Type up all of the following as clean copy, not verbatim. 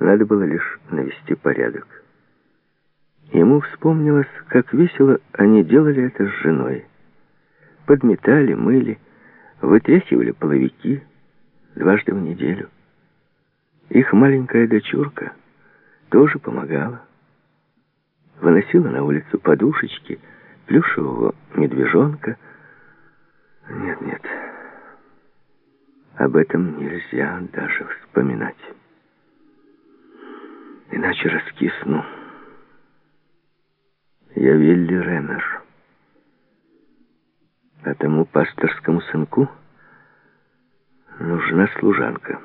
Надо было лишь навести порядок. Ему вспомнилось, как весело они делали это с женой. Подметали, мыли, вытряхивали половики дважды в неделю. Их маленькая дочурка тоже помогала. Выносила на улицу подушечки, плюшевого медвежонка. Нет, об этом нельзя даже вспоминать. Иначе раскисну. Я Вилли Реннер. А тому пасторскому сынку нужна служанка.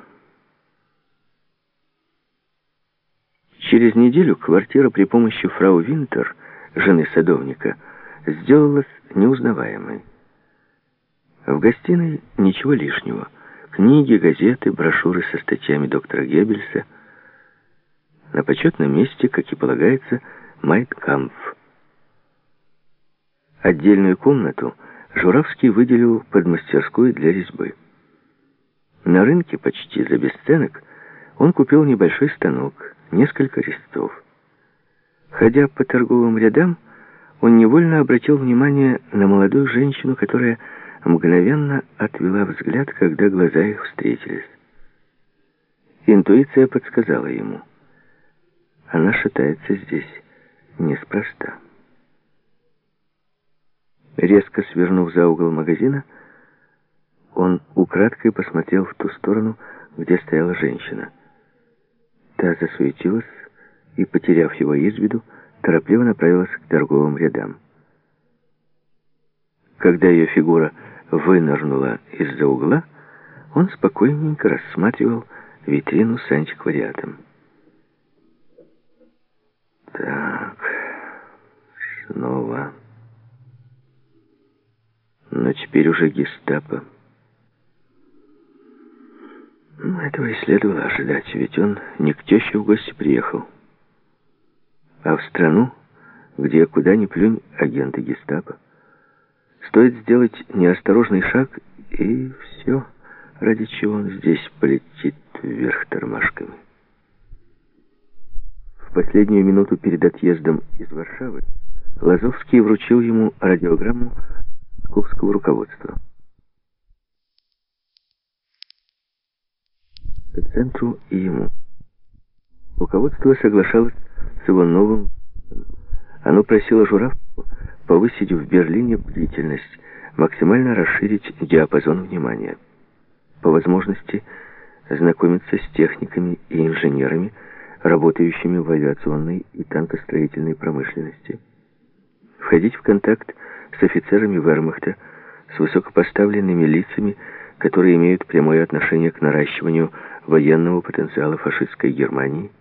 Через неделю квартира при помощи фрау Винтер, жены садовника, сделалась неузнаваемой. В гостиной ничего лишнего. Книги, газеты, брошюры со статьями доктора Геббельса. На почетном месте, как и полагается, «Майн кампф». Отдельную комнату Журавский выделил под мастерскую для резьбы. На рынке почти за бесценок он купил небольшой станок, несколько резцов. Ходя по торговым рядам, он невольно обратил внимание на молодую женщину, которая мгновенно отвела взгляд, когда глаза их встретились. Интуиция подсказала ему: она шатается здесь неспроста. Резко свернув за угол магазина, он украдкой посмотрел в ту сторону, где стояла женщина. Та засуетилась и, потеряв его из виду, торопливо направилась к торговым рядам. Когда ее фигура вынырнула из-за угла, он спокойненько рассматривал витрину с антиквариатом. Так, снова. Но теперь уже гестапо. Этого и следовало ожидать, ведь он не к теще в гости приехал, а в страну, где куда ни плюнь агенты гестапо. Стоит сделать неосторожный шаг, и все, ради чего он здесь полетит вверх тормашками. В последнюю минуту перед отъездом из Варшавы Лазовский вручил ему радиограмму московского руководства. По центру и ему. Руководство соглашалось с его новым. Оно просило Журавского повысить в Берлине бдительность, максимально расширить диапазон внимания. По возможности знакомиться с техниками и инженерами, работающими в авиационной и танкостроительной промышленности. Входить в контакт с офицерами вермахта, с высокопоставленными лицами, которые имеют прямое отношение к наращиванию военного потенциала фашистской Германии.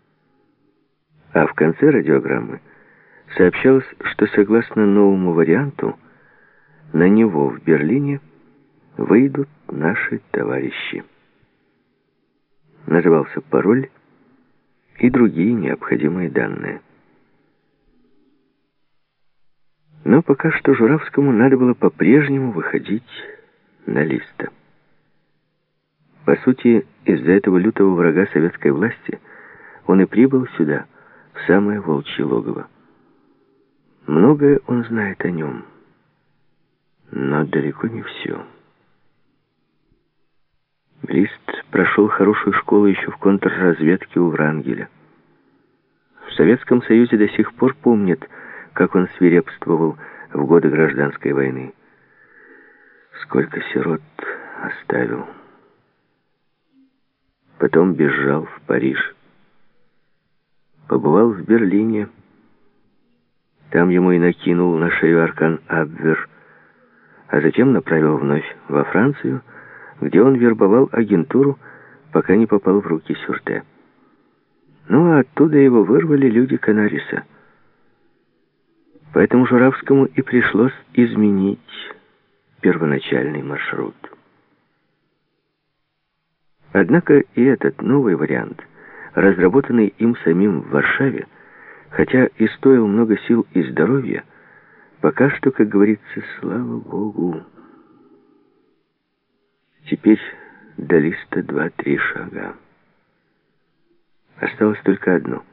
А в конце радиограммы сообщалось, что согласно новому варианту, на него в Берлине выйдут наши товарищи. Назывался пароль и другие необходимые данные. Но пока что Журавскому надо было по-прежнему выходить на Листа. По сути, из-за этого лютого врага советской власти он и прибыл сюда, в самое волчье логово. Многое он знает о нем, но далеко не все. Лист прошел хорошую школу еще в контрразведке у Врангеля. В Советском Союзе до сих пор помнят, как он свирепствовал в годы гражданской войны. Сколько сирот оставил. Потом бежал в Париж. Побывал в Берлине. Там ему и накинул на шею аркан Абвер, а затем направил вновь во Францию, где он вербовал агентуру, пока не попал в руки Сюрте. Ну а оттуда его вырвали люди Канариса. Поэтому Журавскому и пришлось изменить первоначальный маршрут. Однако и этот новый вариант, разработанный им самим в Варшаве, хотя и стоил много сил и здоровья, пока что, как говорится, слава Богу. Теперь до Листа 2-3 шага. Осталось только одно.